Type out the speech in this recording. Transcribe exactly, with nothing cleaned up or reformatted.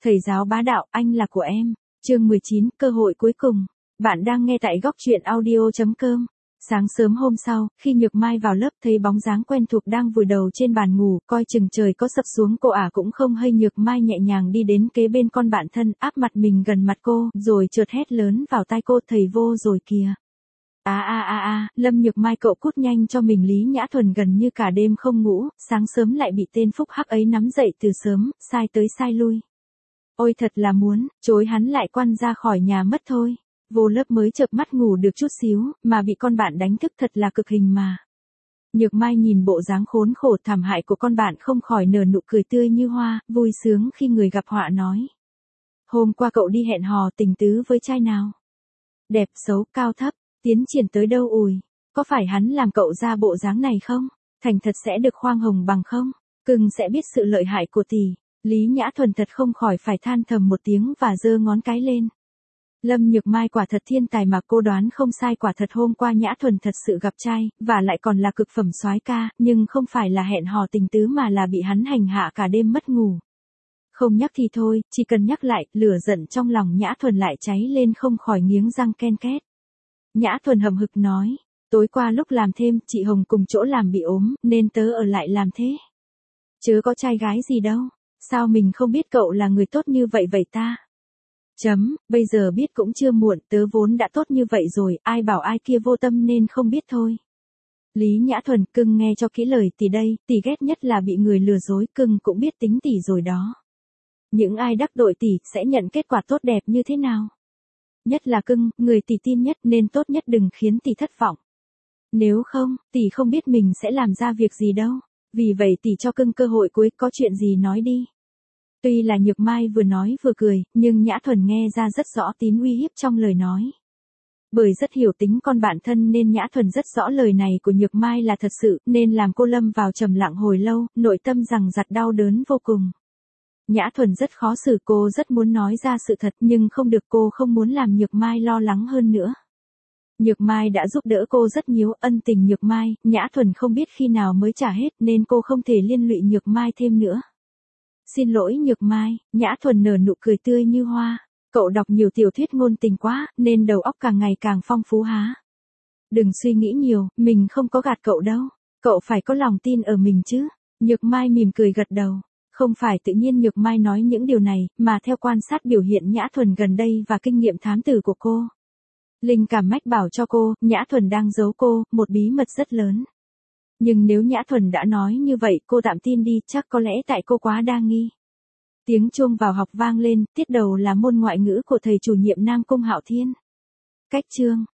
Thầy giáo bá đạo, anh là của em. Chương mười chín, cơ hội cuối cùng. Bạn đang nghe tại góc truyện audio chấm com. Sáng sớm hôm sau, khi Nhược Mai vào lớp thấy bóng dáng quen thuộc đang vùi đầu trên bàn ngủ, coi chừng trời có sập xuống cô ả cũng không hay. Nhược Mai nhẹ nhàng đi đến kế bên con bạn thân, áp mặt mình gần mặt cô, rồi chợt hét lớn vào tai cô, thầy vô rồi kìa. À à à à, Lâm Nhược Mai cậu cút nhanh cho mình. Lý Nhã Thuần gần như cả đêm không ngủ, sáng sớm lại bị tên phúc hắc ấy nắm dậy từ sớm, sai tới sai lui. Ôi thật là muốn, chối hắn lại quăn ra khỏi nhà mất thôi. Vô lớp mới chợp mắt ngủ được chút xíu, mà bị con bạn đánh thức thật là cực hình mà. Nhược Mai nhìn bộ dáng khốn khổ thảm hại của con bạn không khỏi nở nụ cười tươi như hoa, vui sướng khi người gặp họa nói. Hôm qua cậu đi hẹn hò tình tứ với trai nào? Đẹp xấu, cao thấp, tiến triển tới đâu ủi? Có phải hắn làm cậu ra bộ dáng này không? Thành thật sẽ được khoang hồng bằng không? Cưng sẽ biết sự lợi hại của tỷ. Lý Nhã Thuần thật không khỏi phải than thầm một tiếng và giơ ngón cái lên. Lâm Nhược Mai quả thật thiên tài mà, cô đoán không sai, quả thật hôm qua Nhã Thuần thật sự gặp trai, và lại còn là cực phẩm soái ca, nhưng không phải là hẹn hò tình tứ mà là bị hắn hành hạ cả đêm mất ngủ. Không nhắc thì thôi, chỉ cần nhắc lại, lửa giận trong lòng Nhã Thuần lại cháy lên không khỏi nghiến răng ken két. Nhã Thuần hầm hực nói, tối qua lúc làm thêm, chị Hồng cùng chỗ làm bị ốm, nên tớ ở lại làm thế. Chớ có trai gái gì đâu, sao mình không biết cậu là người tốt như vậy vậy ta? Chấm, bây giờ biết cũng chưa muộn, tớ vốn đã tốt như vậy rồi, ai bảo ai kia vô tâm nên không biết thôi. Lý Nhã Thuần, cưng nghe cho kỹ lời tỷ đây, tỷ ghét nhất là bị người lừa dối, cưng cũng biết tính tỷ rồi đó. Những ai đắc tội tỷ sẽ nhận kết quả tốt đẹp như thế nào? Nhất là cưng, người tỷ tin nhất nên tốt nhất đừng khiến tỷ thất vọng. Nếu không, tỷ không biết mình sẽ làm ra việc gì đâu. Vì vậy tỷ cho cưng cơ hội cuối, có chuyện gì nói đi. Tuy là Nhược Mai vừa nói vừa cười, nhưng Nhã Thuần nghe ra rất rõ tín uy hiếp trong lời nói. Bởi rất hiểu tính con bạn thân nên Nhã Thuần rất rõ lời này của Nhược Mai là thật sự, nên làm cô lâm vào trầm lặng hồi lâu, nội tâm rằng giặt đau đớn vô cùng. Nhã Thuần rất khó xử, cô rất muốn nói ra sự thật nhưng không được, cô không muốn làm Nhược Mai lo lắng hơn nữa. Nhược Mai đã giúp đỡ cô rất nhiều, ân tình Nhược Mai, Nhã Thuần không biết khi nào mới trả hết nên cô không thể liên lụy Nhược Mai thêm nữa. Xin lỗi Nhược Mai, Nhã Thuần nở nụ cười tươi như hoa, cậu đọc nhiều tiểu thuyết ngôn tình quá, nên đầu óc càng ngày càng phong phú há. Đừng suy nghĩ nhiều, mình không có gạt cậu đâu, cậu phải có lòng tin ở mình chứ. Nhược Mai mỉm cười gật đầu. Không phải tự nhiên Nhược Mai nói những điều này, mà theo quan sát biểu hiện Nhã Thuần gần đây và kinh nghiệm thám tử của cô. Linh cảm mách bảo cho cô, Nhã Thuần đang giấu cô, một bí mật rất lớn. Nhưng nếu Nhã Thuần đã nói như vậy, cô tạm tin đi, chắc có lẽ tại cô quá đa nghi. Tiếng chuông vào học vang lên, tiết đầu là môn ngoại ngữ của thầy chủ nhiệm Nam Cung Hạo Thiên. Cách chương,